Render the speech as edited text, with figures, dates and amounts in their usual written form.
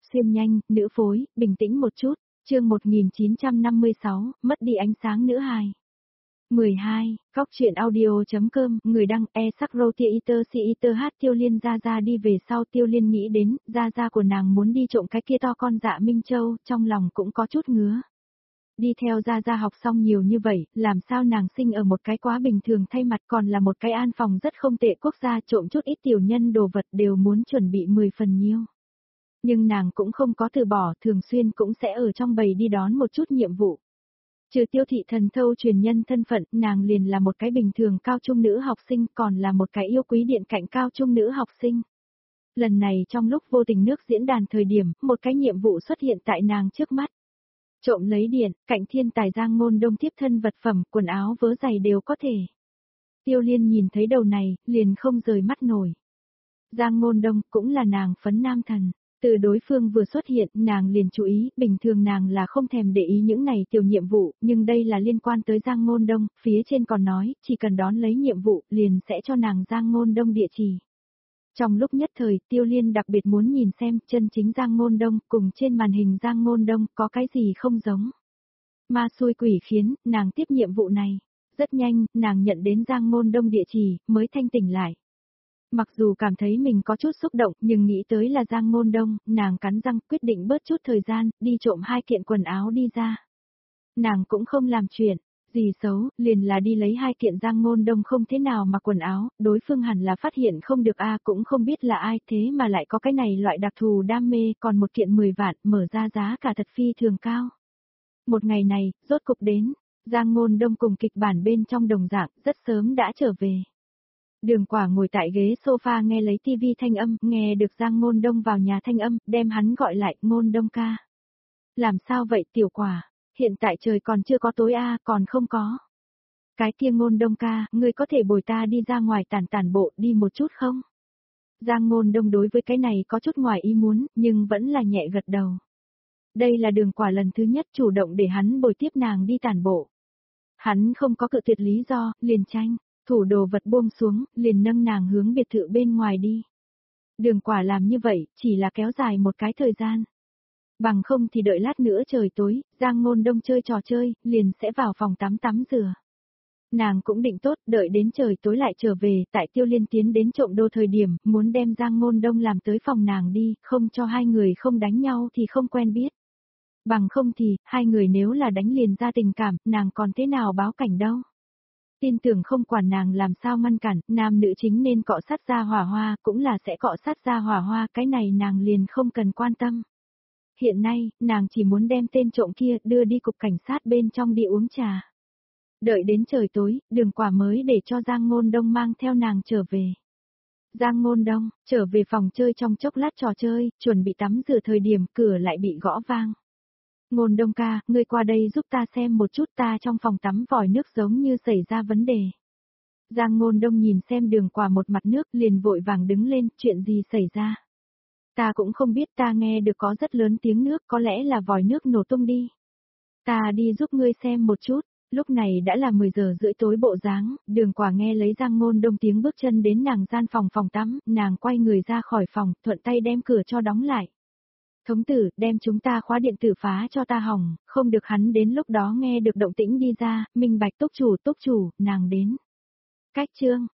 Xuyên nhanh, nữ phối, bình tĩnh một chút, chương 1956, mất đi ánh sáng nữ hài. 12, Cóc truyện audio.com, người đăng e-sắc-rô-tia-iter-si-iter hát Tiêu Liên ra đi về sau Tiêu Liên nghĩ đến, ra của nàng muốn đi trộm cái kia to con Dạ Minh Châu, trong lòng cũng có chút ngứa. Đi theo ra học xong nhiều như vậy, làm sao nàng sinh ở một cái quá bình thường thay mặt còn là một cái an phòng rất không tệ quốc gia trộm chút ít tiểu nhân đồ vật đều muốn chuẩn bị 10 phần nhiêu. Nhưng nàng cũng không có từ bỏ, thường xuyên cũng sẽ ở trong bầy đi đón một chút nhiệm vụ. Trừ Tiêu thị thần thâu truyền nhân thân phận, nàng liền là một cái bình thường cao trung nữ học sinh còn là một cái yêu quý điện cạnh cao trung nữ học sinh. Lần này trong lúc vô tình nước diễn đàn thời điểm, một cái nhiệm vụ xuất hiện tại nàng trước mắt. Trộm lấy điện, cạnh thiên tài Giang Ngôn Đông tiếp thân vật phẩm, quần áo vớ giày đều có thể. Tiêu Liên nhìn thấy đầu này, liền không rời mắt nổi. Giang Ngôn Đông cũng là nàng phấn nam thần. Từ đối phương vừa xuất hiện, nàng liền chú ý, bình thường nàng là không thèm để ý những này tiểu nhiệm vụ, nhưng đây là liên quan tới Giang Ngôn Đông, phía trên còn nói, chỉ cần đón lấy nhiệm vụ, liền sẽ cho nàng Giang Ngôn Đông địa chỉ. Trong lúc nhất thời, Tiêu Liên đặc biệt muốn nhìn xem chân chính Giang Ngôn Đông cùng trên màn hình Giang Ngôn Đông có cái gì không giống. Ma xui quỷ khiến, nàng tiếp nhiệm vụ này. Rất nhanh, nàng nhận đến Giang Ngôn Đông địa chỉ, mới thanh tỉnh lại. Mặc dù cảm thấy mình có chút xúc động, nhưng nghĩ tới là Giang Ngôn Đông, nàng cắn răng quyết định bớt chút thời gian, đi trộm 2 kiện quần áo đi ra. Nàng cũng không làm chuyện gì xấu, liền là đi lấy 2 kiện Giang Ngôn Đông không thế nào mặc quần áo, đối phương hẳn là phát hiện không được cũng không biết là ai thế mà lại có cái này loại đặc thù đam mê, còn 1 kiện 10 vạn, mở ra giá cả thật phi thường cao. Một ngày này, rốt cục đến, Giang Ngôn Đông cùng kịch bản bên trong đồng dạng, rất sớm đã trở về. Đường Quả ngồi tại ghế sofa nghe lấy tivi thanh âm, nghe được Giang Ngôn Đông vào nhà thanh âm, đem hắn gọi lại, Ngôn Đông ca. Làm sao vậy Tiểu Quả, hiện tại trời còn chưa có tối còn không có. Cái kia Ngôn Đông ca, ngươi có thể bồi ta đi ra ngoài tản bộ đi một chút không? Giang Ngôn Đông đối với cái này có chút ngoài ý muốn, nhưng vẫn là nhẹ gật đầu. Đây là Đường Quả lần thứ nhất chủ động để hắn bồi tiếp nàng đi tản bộ. Hắn không có cự tuyệt lý do, liền tranh. Thủ đồ vật buông xuống, liền nâng nàng hướng biệt thự bên ngoài đi. Đường Quả làm như vậy, chỉ là kéo dài một cái thời gian. Bằng không thì đợi lát nữa trời tối, Giang Ngôn Đông chơi trò chơi, liền sẽ vào phòng tắm rửa. Nàng cũng định tốt, đợi đến trời tối lại trở về, tại Tiêu Liên tiến đến trộm đồ thời điểm, muốn đem Giang Ngôn Đông làm tới phòng nàng đi, không cho hai người không đánh nhau thì không quen biết. Bằng không thì, hai người nếu là đánh liền ra tình cảm, nàng còn thế nào báo cảnh đâu. Tin tưởng không quản nàng làm sao ngăn cản, nam nữ chính nên cọ sát ra hỏa hoa, cũng là sẽ cọ sát ra hỏa hoa, cái này nàng liền không cần quan tâm. Hiện nay, nàng chỉ muốn đem tên trộm kia đưa đi cục cảnh sát bên trong đi uống trà. Đợi đến trời tối, Đường Quả mới để cho Giang Ngôn Đông mang theo nàng trở về. Giang Ngôn Đông, trở về phòng chơi trong chốc lát trò chơi, chuẩn bị tắm rửa thời điểm cửa lại bị gõ vang. Ngôn Đông ca, ngươi qua đây giúp ta xem một chút, ta trong phòng tắm vòi nước giống như xảy ra vấn đề. Giang Ngôn Đông nhìn xem Đường Quả một mặt nước liền vội vàng đứng lên, chuyện gì xảy ra. Ta cũng không biết, ta nghe được có rất lớn tiếng nước, có lẽ là vòi nước nổ tung đi. Ta đi giúp ngươi xem một chút. Lúc này đã là 10 giờ rưỡi tối bộ dáng, Đường Quả nghe lấy Giang Ngôn Đông tiếng bước chân đến nàng gian phòng tắm, nàng quay người ra khỏi phòng, thuận tay đem cửa cho đóng lại. Thống tử, đem chúng ta khóa điện tử phá cho ta hỏng, không được hắn đến lúc đó nghe được động tĩnh đi ra, minh bạch túc chủ, nàng đến. Cách chương,